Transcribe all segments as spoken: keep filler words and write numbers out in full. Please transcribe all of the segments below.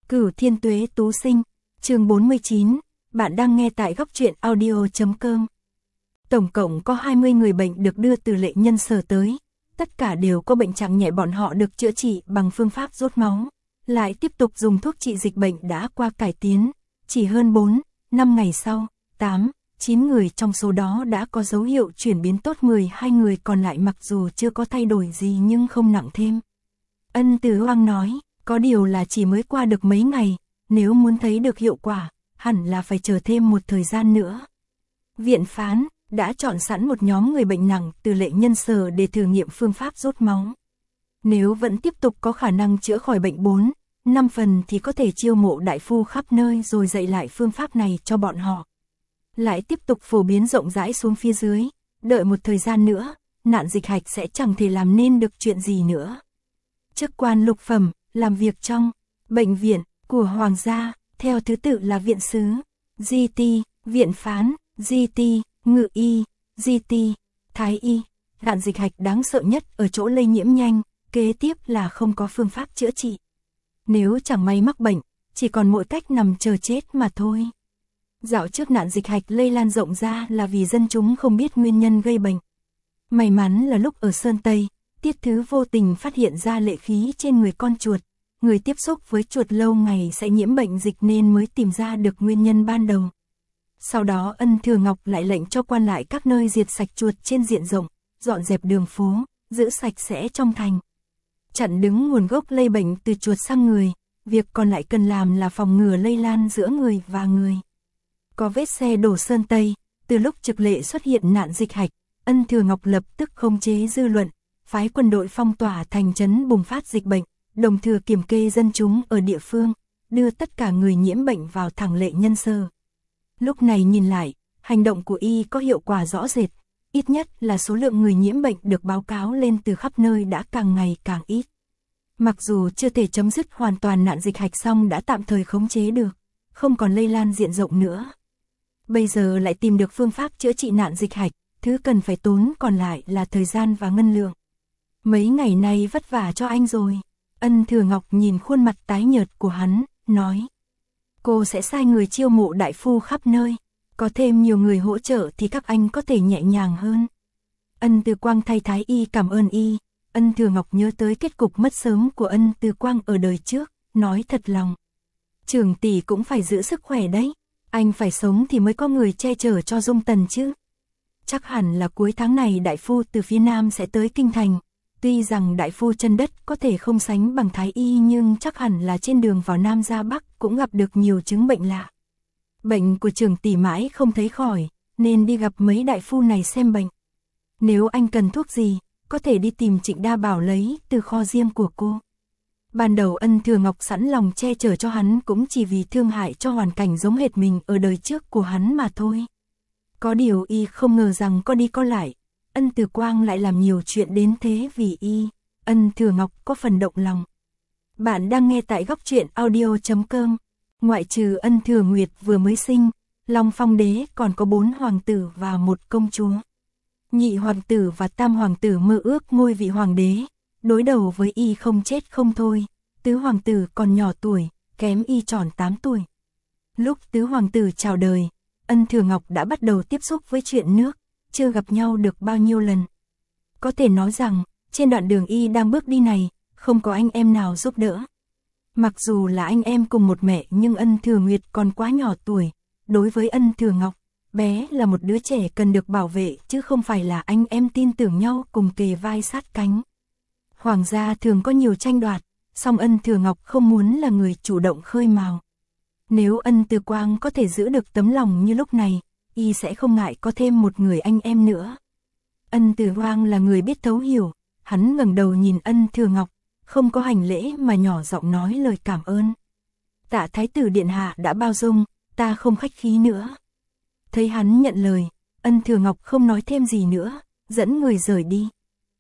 Cửu Thiên Tuế Tú Sinh, chương bốn mươi chín, bạn đang nghe tại góc truyện audio chấm com. Tổng cộng có hai mươi người bệnh được đưa từ Lệ Nhân Sở tới, tất cả đều có bệnh trạng nhẹ, bọn họ được chữa trị bằng phương pháp rốt máu, lại tiếp tục dùng thuốc trị dịch bệnh đã qua cải tiến, chỉ hơn bốn, năm ngày sau, tám, chín người trong số đó đã có dấu hiệu chuyển biến tốt, mười hai người còn lại mặc dù chưa có thay đổi gì nhưng không nặng thêm. Ân Từ Hoang nói, có điều là chỉ mới qua được mấy ngày, nếu muốn thấy được hiệu quả, hẳn là phải chờ thêm một thời gian nữa. Viện phán đã chọn sẵn một nhóm người bệnh nặng từ Lệ Nhân Sở để thử nghiệm phương pháp rốt máu. Nếu vẫn tiếp tục có khả năng chữa khỏi bệnh bốn, năm phần thì có thể chiêu mộ đại phu khắp nơi rồi dạy lại phương pháp này cho bọn họ. Lại tiếp tục phổ biến rộng rãi xuống phía dưới, đợi một thời gian nữa, nạn dịch hạch sẽ chẳng thể làm nên được chuyện gì nữa. Chức quan lục phẩm, làm việc trong bệnh viện của Hoàng gia, theo thứ tự là viện sứ, giê tê, viện phán, giê tê, ngự y, giê tê, thái y. Nạn dịch hạch đáng sợ nhất ở chỗ lây nhiễm nhanh, kế tiếp là không có phương pháp chữa trị. Nếu chẳng may mắc bệnh, chỉ còn mỗi cách nằm chờ chết mà thôi. Dạo trước nạn dịch hạch lây lan rộng ra là vì dân chúng không biết nguyên nhân gây bệnh. May mắn là lúc ở Sơn Tây, Tiết Thứ vô tình phát hiện ra lệ khí trên người con chuột. Người tiếp xúc với chuột lâu ngày sẽ nhiễm bệnh dịch nên mới tìm ra được nguyên nhân ban đầu. Sau đó Ân Thừa Ngọc lại lệnh cho quan lại các nơi diệt sạch chuột trên diện rộng, dọn dẹp đường phố, giữ sạch sẽ trong thành. Chặn đứng nguồn gốc lây bệnh từ chuột sang người, việc còn lại cần làm là phòng ngừa lây lan giữa người và người. Có vết xe đổ Sơn Tây, từ lúc Trực Lệ xuất hiện nạn dịch hạch, Ân Thừa Ngọc lập tức khống chế dư luận, phái quân đội phong tỏa thành trấn bùng phát dịch bệnh, đồng thời kiểm kê dân chúng ở địa phương, đưa tất cả người nhiễm bệnh vào thẳng Lệ Nhân Sở. Lúc này nhìn lại, hành động của y có hiệu quả rõ rệt, ít nhất là số lượng người nhiễm bệnh được báo cáo lên từ khắp nơi đã càng ngày càng ít. Mặc dù chưa thể chấm dứt hoàn toàn nạn dịch hạch song đã tạm thời khống chế được, không còn lây lan diện rộng nữa. Bây giờ lại tìm được phương pháp chữa trị nạn dịch hạch, thứ cần phải tốn còn lại là thời gian và ngân lượng. Mấy ngày nay vất vả cho anh rồi. Ân Thừa Ngọc nhìn khuôn mặt tái nhợt của hắn, nói. Cô sẽ sai người chiêu mộ đại phu khắp nơi, có thêm nhiều người hỗ trợ thì các anh có thể nhẹ nhàng hơn. Ân Từ Quang thay Thái y cảm ơn y. Ân Thừa Ngọc nhớ tới kết cục mất sớm của Ân Từ Quang ở đời trước, nói thật lòng. Trưởng tỷ cũng phải giữ sức khỏe đấy, anh phải sống thì mới có người che chở cho Dung Tần chứ. Chắc hẳn là cuối tháng này đại phu từ phía Nam sẽ tới Kinh Thành. Tuy rằng đại phu chân đất có thể không sánh bằng Thái y nhưng chắc hẳn là trên đường vào Nam ra Bắc cũng gặp được nhiều chứng bệnh lạ. Bệnh của trưởng tỷ mãi không thấy khỏi, nên đi gặp mấy đại phu này xem bệnh. Nếu anh cần thuốc gì, có thể đi tìm Trịnh Đa Bảo lấy từ kho riêng của cô. Ban đầu Ân Thừa Ngọc sẵn lòng che chở cho hắn cũng chỉ vì thương hại cho hoàn cảnh giống hệt mình ở đời trước của hắn mà thôi. Có điều y không ngờ rằng có đi có lại, Ân Từ Quang lại làm nhiều chuyện đến thế vì y. Ân Thừa Ngọc có phần động lòng. Bạn đang nghe tại góc truyện audio chấm com. Ngoại trừ Ân Thừa Nguyệt vừa mới sinh, Long Phong Đế còn có bốn hoàng tử và một công chúa. Nhị hoàng tử và tam hoàng tử mơ ước ngôi vị hoàng đế, đối đầu với y không chết không thôi. Tứ hoàng tử còn nhỏ tuổi, kém y tròn tám tuổi. Lúc tứ hoàng tử chào đời, Ân Thừa Ngọc đã bắt đầu tiếp xúc với chuyện nước, chưa gặp nhau được bao nhiêu lần. Có thể nói rằng, trên đoạn đường y đang bước đi này, không có anh em nào giúp đỡ. Mặc dù là anh em cùng một mẹ nhưng Ân Thừa Nguyệt còn quá nhỏ tuổi. Đối với Ân Thừa Ngọc, bé là một đứa trẻ cần được bảo vệ chứ không phải là anh em tin tưởng nhau cùng kề vai sát cánh. Hoàng gia thường có nhiều tranh đoạt, song Ân Thừa Ngọc không muốn là người chủ động khơi mào. Nếu Ân Từ Quang có thể giữ được tấm lòng như lúc này, y sẽ không ngại có thêm một người anh em nữa. Ân Từ Quang là người biết thấu hiểu, hắn ngẩng đầu nhìn Ân Thừa Ngọc, không có hành lễ mà nhỏ giọng nói lời cảm ơn. Tạ Thái tử điện hạ đã bao dung, ta không khách khí nữa. Thấy hắn nhận lời, Ân Thừa Ngọc không nói thêm gì nữa, dẫn người rời đi.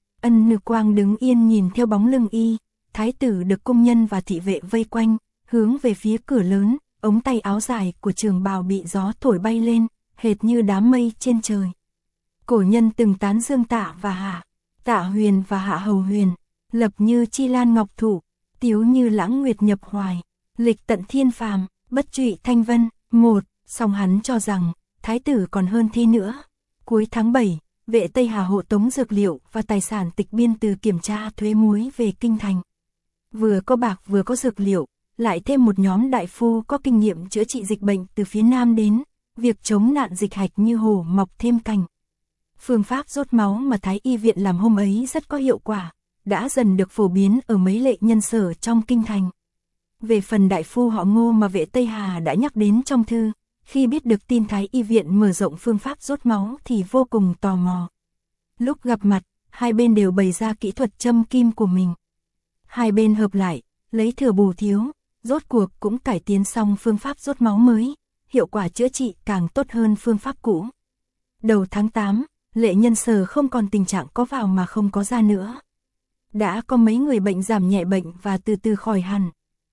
Ân Từ Quang đứng yên nhìn theo bóng lưng y, Thái tử được cung nhân và thị vệ vây quanh, hướng về phía cửa lớn, ống tay áo dài của trường bào bị gió thổi bay lên, hệt như đám mây trên trời. Cổ nhân từng tán dương Tạ và Hạ, Tạ Huyền và Hạ Hầu Huyền, lập như chi lan ngọc thụ, tiếu như lãng nguyệt nhập hoài. Lịch tận thiên phàm, bất trụy thanh vân, một, song hắn cho rằng, thái tử còn hơn thế nữa. Cuối tháng bảy, vệ Tây Hà hộ tống dược liệu và tài sản tịch biên từ kiểm tra thuế muối về kinh thành. Vừa có bạc vừa có dược liệu, lại thêm một nhóm đại phu có kinh nghiệm chữa trị dịch bệnh từ phía Nam đến, việc chống nạn dịch hạch như hổ mọc thêm cành. Phương pháp rốt máu mà Thái Y viện làm hôm ấy rất có hiệu quả, đã dần được phổ biến ở mấy lệ nhân sở trong kinh thành. Về phần đại phu họ Ngô mà vệ Tây Hà đã nhắc đến trong thư, khi biết được tin Thái Y viện mở rộng phương pháp rốt máu thì vô cùng tò mò. Lúc gặp mặt, hai bên đều bày ra kỹ thuật châm kim của mình. Hai bên hợp lại, lấy thừa bù thiếu, rốt cuộc cũng cải tiến xong phương pháp rốt máu mới, hiệu quả chữa trị càng tốt hơn phương pháp cũ. Đầu tháng tám, lệ nhân sở không còn tình trạng có vào mà không có ra nữa. Đã có mấy người bệnh giảm nhẹ bệnh và từ từ khỏi hẳn.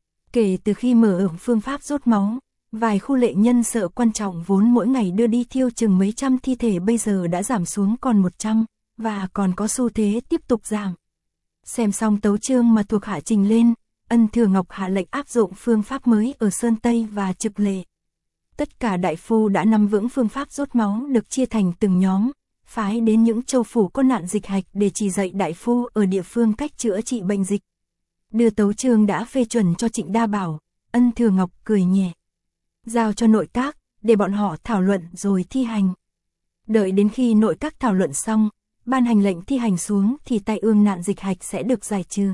Kể từ khi mở ưởng phương pháp rốt máu, vài khu lệ nhân sở quan trọng vốn mỗi ngày đưa đi thiêu chừng mấy trăm thi thể bây giờ đã giảm xuống còn một trăm, và còn có xu thế tiếp tục giảm. Xem xong tấu chương mà thuộc hạ trình lên, Ân Thừa Ngọc hạ lệnh áp dụng phương pháp mới ở Sơn Tây và Trực Lệ. Tất cả đại phu đã nắm vững phương pháp rốt máu được chia thành từng nhóm, phái đến những châu phủ có nạn dịch hạch để chỉ dạy đại phu ở địa phương cách chữa trị bệnh dịch. Đưa tấu chương đã phê chuẩn cho Trịnh Đa Bảo, Ân Thừa Ngọc cười nhẹ. Giao cho nội các, để bọn họ thảo luận rồi thi hành. Đợi đến khi nội các thảo luận xong, ban hành lệnh thi hành xuống thì tai ương nạn dịch hạch sẽ được giải trừ.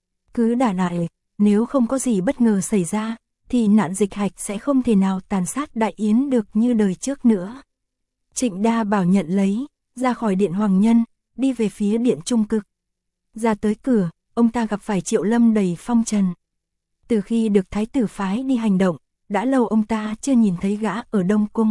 Cứ đả lại, nếu không có gì bất ngờ xảy ra, thì nạn dịch hạch sẽ không thể nào tàn sát Đại Yến được như đời trước nữa. Trịnh Đa Bảo nhận lấy, ra khỏi điện Hoàng Nhân, đi về phía điện Trung Cực. Ra tới cửa, ông ta gặp phải Triệu Lâm đầy phong trần. Từ khi được thái tử phái đi hành động, đã lâu ông ta chưa nhìn thấy gã ở Đông Cung.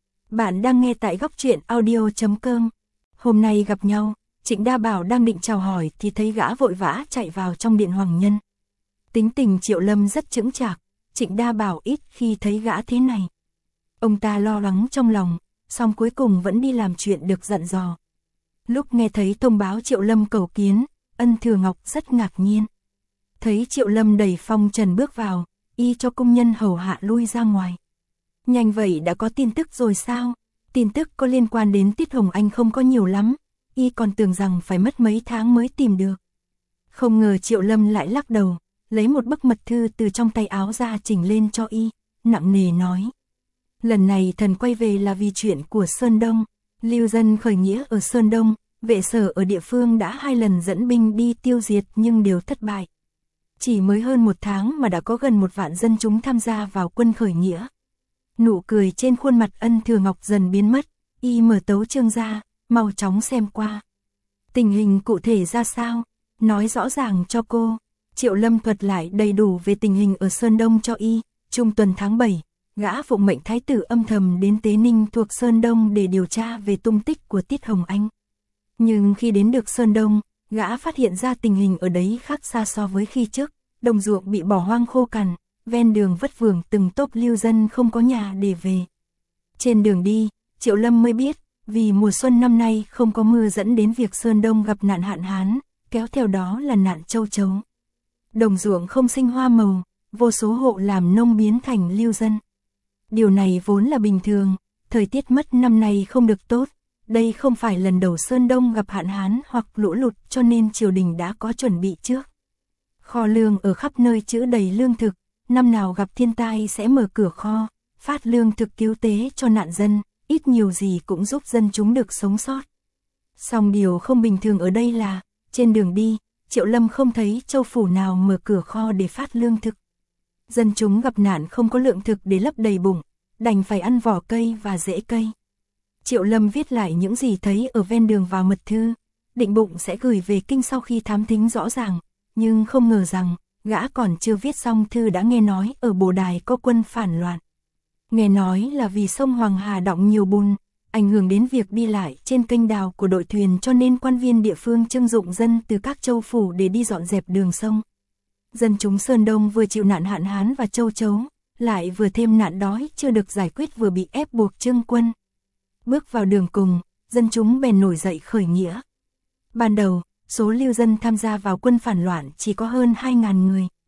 Bạn đang nghe tại góc truyện audio chấm com. Hôm nay gặp nhau, Trịnh Đa Bảo đang định chào hỏi thì thấy gã vội vã chạy vào trong điện Hoàng Nhân. Tính tình Triệu Lâm rất chững chạc, Trịnh Đa Bảo ít khi thấy gã thế này. Ông ta lo lắng trong lòng, song cuối cùng vẫn đi làm chuyện được dặn dò. Lúc nghe thấy thông báo Triệu Lâm cầu kiến, Ân Thừa Ngọc rất ngạc nhiên. Thấy Triệu Lâm đầy phong trần bước vào, y cho công nhân hầu hạ lui ra ngoài. Nhanh vậy đã có tin tức rồi sao? Tin tức có liên quan đến Tiết Hồng Anh không có nhiều lắm, y còn tưởng rằng phải mất mấy tháng mới tìm được. Không ngờ Triệu Lâm lại lắc đầu, lấy một bức mật thư từ trong tay áo ra chỉnh lên cho y, nặng nề nói. Lần này thần quay về là vì chuyện của Sơn Đông, lưu dân khởi nghĩa ở Sơn Đông, vệ sở ở địa phương đã hai lần dẫn binh đi tiêu diệt nhưng đều thất bại. Chỉ mới hơn một tháng mà đã có gần một vạn dân chúng tham gia vào quân khởi nghĩa. Nụ cười trên khuôn mặt Ân Thừa Ngọc dần biến mất, y mở tấu chương ra, mau chóng xem qua. Tình hình cụ thể ra sao? Nói rõ ràng cho cô. Triệu Lâm thuật lại đầy đủ về tình hình ở Sơn Đông cho y. Trung tuần tháng bảy, gã phụng mệnh thái tử âm thầm đến Tế Ninh thuộc Sơn Đông để điều tra về tung tích của Tiết Hồng Anh. Nhưng khi đến được Sơn Đông, gã phát hiện ra tình hình ở đấy khác xa so với khi trước. Đồng ruộng bị bỏ hoang khô cằn, ven đường vất vưởng từng tốp lưu dân không có nhà để về. Trên đường đi, Triệu Lâm mới biết, vì mùa xuân năm nay không có mưa dẫn đến việc Sơn Đông gặp nạn hạn hán, kéo theo đó là nạn châu chấu. Đồng ruộng không sinh hoa màu, vô số hộ làm nông biến thành lưu dân. Điều này vốn là bình thường, thời tiết mất năm nay không được tốt, đây không phải lần đầu Sơn Đông gặp hạn hán hoặc lũ lụt cho nên triều đình đã có chuẩn bị trước. Kho lương ở khắp nơi trữ đầy lương thực, năm nào gặp thiên tai sẽ mở cửa kho, phát lương thực cứu tế cho nạn dân, ít nhiều gì cũng giúp dân chúng được sống sót. Song điều không bình thường ở đây là, trên đường đi, Triệu Lâm không thấy châu phủ nào mở cửa kho để phát lương thực. Dân chúng gặp nạn không có lượng thực để lấp đầy bụng, đành phải ăn vỏ cây và rễ cây. Triệu Lâm viết lại những gì thấy ở ven đường vào mật thư, định bụng sẽ gửi về kinh sau khi thám thính rõ ràng, nhưng không ngờ rằng, gã còn chưa viết xong thư đã nghe nói ở Bồ Đài có quân phản loạn. Nghe nói là vì sông Hoàng Hà đọng nhiều bùn, ảnh hưởng đến việc đi lại trên kênh đào của đội thuyền cho nên quan viên địa phương trưng dụng dân từ các châu phủ để đi dọn dẹp đường sông. Dân chúng Sơn Đông vừa chịu nạn hạn hán và châu chấu, lại vừa thêm nạn đói chưa được giải quyết vừa bị ép buộc trưng quân. Bước vào đường cùng, dân chúng bèn nổi dậy khởi nghĩa. Ban đầu, số lưu dân tham gia vào quân phản loạn chỉ có hơn hai nghìn người.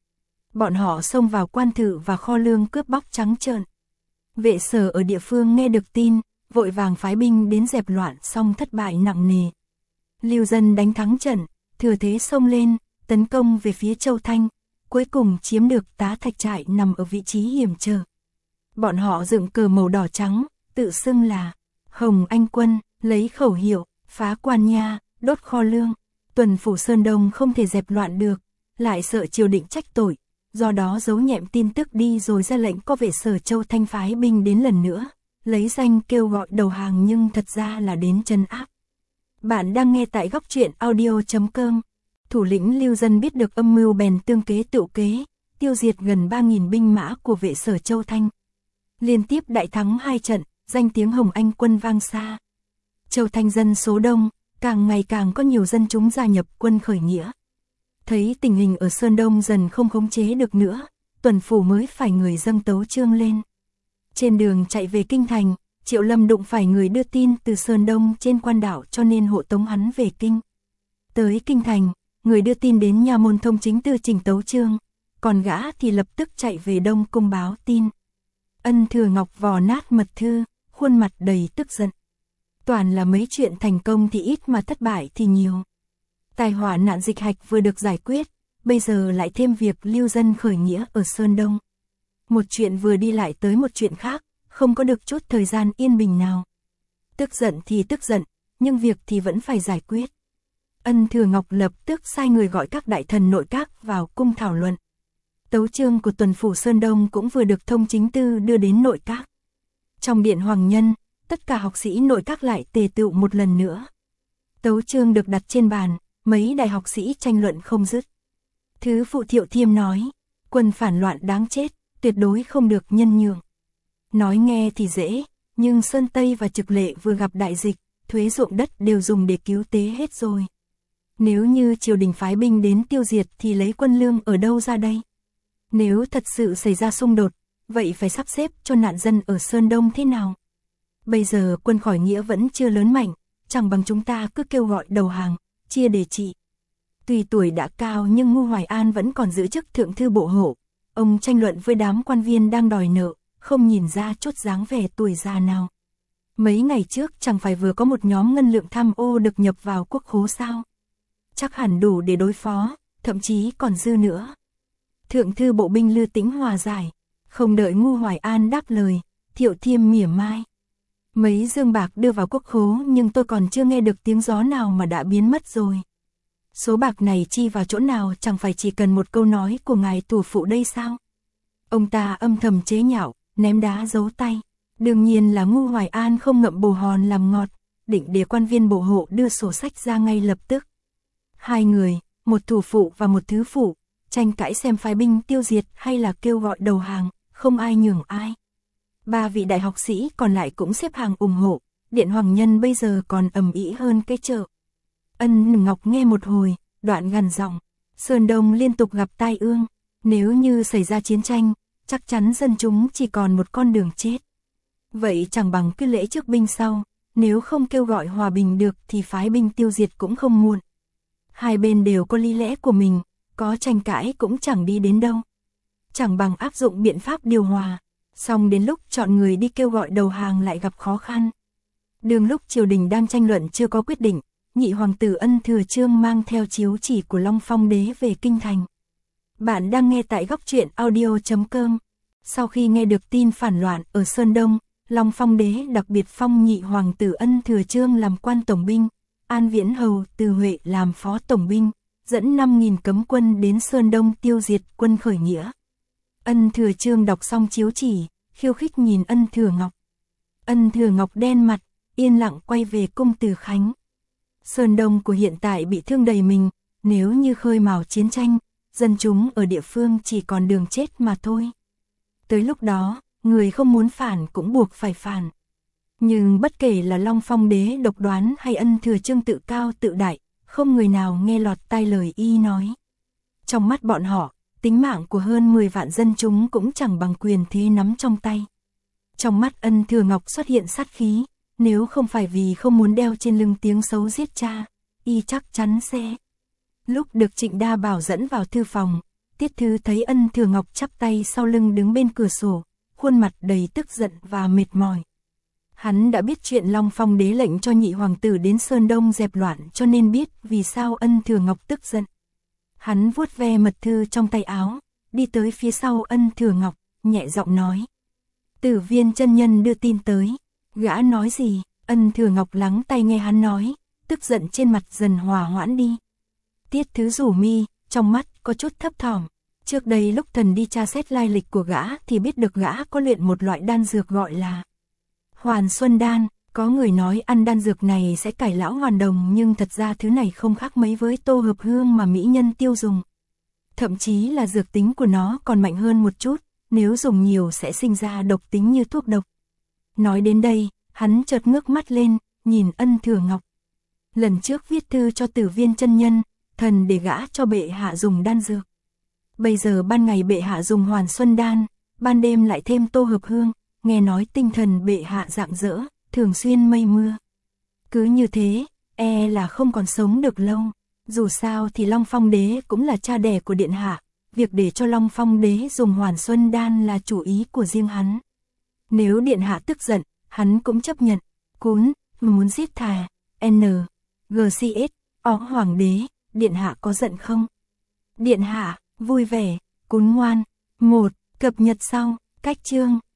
Bọn họ xông vào quan thự và kho lương cướp bóc trắng trợn. Vệ sở ở địa phương nghe được tin, vội vàng phái binh đến dẹp loạn, xong thất bại nặng nề. Lưu Dân đánh thắng trận, thừa thế xông lên, tấn công về phía Châu Thanh, cuối cùng chiếm được Tá Thạch trại nằm ở vị trí hiểm trở. Bọn họ dựng cờ màu đỏ trắng, tự xưng là Hồng Anh quân, lấy khẩu hiệu phá quan nha, đốt kho lương. Tuần phủ Sơn Đông không thể dẹp loạn được, lại sợ triều đình trách tội, do đó giấu nhẹm tin tức đi rồi ra lệnh có vệ sở Châu Thanh phái binh đến lần nữa, lấy danh kêu gọi đầu hàng nhưng thật ra là đến trấn áp. Bạn đang nghe tại góc truyện audio chấm com. Thủ lĩnh Lưu Dân biết được âm mưu bèn tương kế tựu kế, tiêu diệt gần ba nghìn binh mã của vệ sở Châu Thanh. Liên tiếp đại thắng hai trận, danh tiếng Hồng Anh quân vang xa. Châu Thanh dân số đông, càng ngày càng có nhiều dân chúng gia nhập quân khởi nghĩa. Thấy tình hình ở Sơn Đông dần không khống chế được nữa, Tuần phủ mới phải người dâng tấu chương lên. Trên đường chạy về kinh thành, Triệu Lâm đụng phải người đưa tin từ Sơn Đông trên quan đảo cho nên hộ tống hắn về kinh. Tới kinh thành, người đưa tin đến nha môn thông chính tư trình tấu chương, còn gã thì lập tức chạy về Đông cung báo tin. Ân Thừa Ngọc vò nát mật thư, khuôn mặt đầy tức giận. Toàn là mấy chuyện thành công thì ít mà thất bại thì nhiều. Tai họa nạn dịch hạch vừa được giải quyết, bây giờ lại thêm việc Lưu Dân khởi nghĩa ở Sơn Đông. Một chuyện vừa đi lại tới một chuyện khác, không có được chút thời gian yên bình nào. Tức giận thì tức giận, nhưng việc thì vẫn phải giải quyết. Ân Thừa Ngọc lập tức sai người gọi các đại thần nội các vào cung thảo luận. Tấu chương của tuần phủ Sơn Đông cũng vừa được thông chính tư đưa đến nội các. Trong điện hoàng nhân, tất cả học sĩ nội các lại tề tựu một lần nữa. Tấu chương được đặt trên bàn, mấy đại học sĩ tranh luận không dứt. Thứ phụ Thiệu Thiêm nói, quân phản loạn đáng chết, tuyệt đối không được nhân nhượng. Nói nghe thì dễ, nhưng Sơn Tây và Trực Lệ vừa gặp đại dịch, thuế ruộng đất đều dùng để cứu tế hết rồi. Nếu như triều đình phái binh đến tiêu diệt thì lấy quân lương ở đâu ra đây? Nếu thật sự xảy ra xung đột, vậy phải sắp xếp cho nạn dân ở Sơn Đông thế nào? Bây giờ quân khởi nghĩa vẫn chưa lớn mạnh, chẳng bằng chúng ta cứ kêu gọi đầu hàng, chia để trị. Tuy tuổi đã cao nhưng Ngu Hoài An vẫn còn giữ chức thượng thư bộ hộ. Ông tranh luận với đám quan viên đang đòi nợ, không nhìn ra chút dáng vẻ tuổi già nào. Mấy ngày trước chẳng phải vừa có một nhóm ngân lượng tham ô được nhập vào quốc khố sao? Chắc hẳn đủ để đối phó, thậm chí còn dư nữa. Thượng thư bộ binh Lư Tĩnh hòa giải, không đợi Ngu Hoài An đáp lời, Thiệu Thiêm mỉa mai. Mấy dương bạc đưa vào quốc khố nhưng tôi còn chưa nghe được tiếng gió nào mà đã biến mất rồi. Số bạc này chi vào chỗ nào chẳng phải chỉ cần một câu nói của ngài tù phụ đây sao? Ông ta âm thầm chế nhạo, ném đá giấu tay. Đương nhiên là Ngu Hoài An không ngậm bồ hòn làm ngọt, định để quan viên bộ hộ đưa sổ sách ra ngay lập tức. Hai người, một thủ phụ và một thứ phụ, tranh cãi xem phái binh tiêu diệt hay là kêu gọi đầu hàng, không ai nhường ai. Ba vị đại học sĩ còn lại cũng xếp hàng ủng hộ, điện hoàng nhân bây giờ còn ầm ĩ hơn cái chợ. Ân Ngọc nghe một hồi, đoạn gằn giọng, Sơn Đông liên tục gặp tai ương, nếu như xảy ra chiến tranh, chắc chắn dân chúng chỉ còn một con đường chết. Vậy chẳng bằng cứ lễ trước binh sau, nếu không kêu gọi hòa bình được thì phái binh tiêu diệt cũng không muộn. Hai bên đều có lý lẽ của mình, có tranh cãi cũng chẳng đi đến đâu. Chẳng bằng áp dụng biện pháp điều hòa, xong đến lúc chọn người đi kêu gọi đầu hàng lại gặp khó khăn. Đường lúc triều đình đang tranh luận chưa có quyết định, nhị hoàng tử Ân Thừa Chương mang theo chiếu chỉ của Long Phong đế về kinh thành. Bạn đang nghe tại góc truyện audio chấm com. Sau khi nghe được tin phản loạn ở Sơn Đông, Long Phong đế đặc biệt phong nhị hoàng tử Ân Thừa Chương làm quan tổng binh, An Viễn Hầu Từ Huệ làm phó tổng binh, dẫn năm nghìn cấm quân đến Sơn Đông tiêu diệt quân khởi nghĩa. Ân Thừa Chương đọc xong chiếu chỉ, khiêu khích nhìn Ân Thừa Ngọc. Ân Thừa Ngọc đen mặt, yên lặng quay về cung Từ Khánh. Sơn Đông của hiện tại bị thương đầy mình, nếu như khơi mào chiến tranh, dân chúng ở địa phương chỉ còn đường chết mà thôi. Tới lúc đó, người không muốn phản cũng buộc phải phản. Nhưng bất kể là Long Phong đế độc đoán hay Ân Thừa Chương tự cao tự đại, không người nào nghe lọt tai lời y nói. Trong mắt bọn họ, tính mạng của hơn mười vạn dân chúng cũng chẳng bằng quyền thế nắm trong tay. Trong mắt Ân Thừa Ngọc xuất hiện sát khí, nếu không phải vì không muốn đeo trên lưng tiếng xấu giết cha, y chắc chắn sẽ. Lúc được Trịnh Đa Bảo dẫn vào thư phòng, Tiết Thứ thấy Ân Thừa Ngọc chắp tay sau lưng đứng bên cửa sổ, khuôn mặt đầy tức giận và mệt mỏi. Hắn đã biết chuyện Long Phong đế lệnh cho nhị hoàng tử đến Sơn Đông dẹp loạn, cho nên biết vì sao Ân Thừa Ngọc tức giận. Hắn vuốt ve mật thư trong tay áo, đi tới phía sau Ân Thừa Ngọc, nhẹ giọng nói. Tử Viên chân nhân đưa tin tới. Gã nói gì? Ân Thừa Ngọc lắng tai nghe hắn nói, tức giận trên mặt dần hòa hoãn đi. Tiết Thứ rủ mi, trong mắt có chút thấp thỏm. Trước đây lúc thần đi tra xét lai lịch của gã thì biết được gã có luyện một loại đan dược gọi là Hoàn Xuân Đan. Có người nói ăn đan dược này sẽ cải lão hoàn đồng, nhưng thật ra thứ này không khác mấy với tô hợp hương mà mỹ nhân tiêu dùng. Thậm chí là dược tính của nó còn mạnh hơn một chút, nếu dùng nhiều sẽ sinh ra độc tính như thuốc độc. Nói đến đây, hắn chợt ngước mắt lên, nhìn Ân Thừa Ngọc. Lần trước viết thư cho Tử Viên chân nhân, thần để gã cho bệ hạ dùng đan dược. Bây giờ ban ngày bệ hạ dùng Hoàn Xuân Đan, ban đêm lại thêm tô hợp hương, nghe nói tinh thần bệ hạ rạng rỡ, thường xuyên mây mưa. Cứ như thế, e là không còn sống được lâu. Dù sao thì Long Phong đế cũng là cha đẻ của điện hạ, việc để cho Long Phong đế dùng Hoàn Xuân Đan là chủ ý của riêng hắn. Nếu điện hạ tức giận, hắn cũng chấp nhận. Cún, muốn giết thà, N, G C S, O hoàng đế, điện hạ có giận không? Điện hạ, vui vẻ, cún ngoan. Một, cập nhật sau, cách chương.